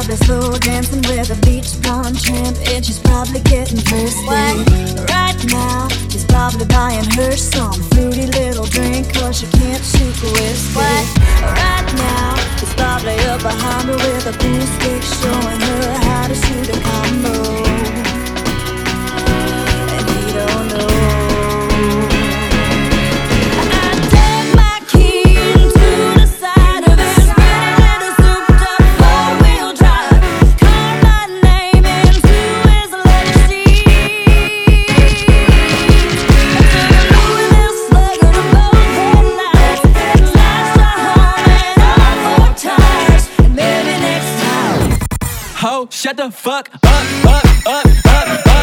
probably slow dancing with a beach blonde tramp, and she's probably getting thirsty. Right now, he's probably buying her some fruity little drink, cause she can't shoot whiskey. Right now, he's probably up behind her with a pool stick, showing her how to shoot a combo. And he don't know. Shut the fuck up, up, up, up, up.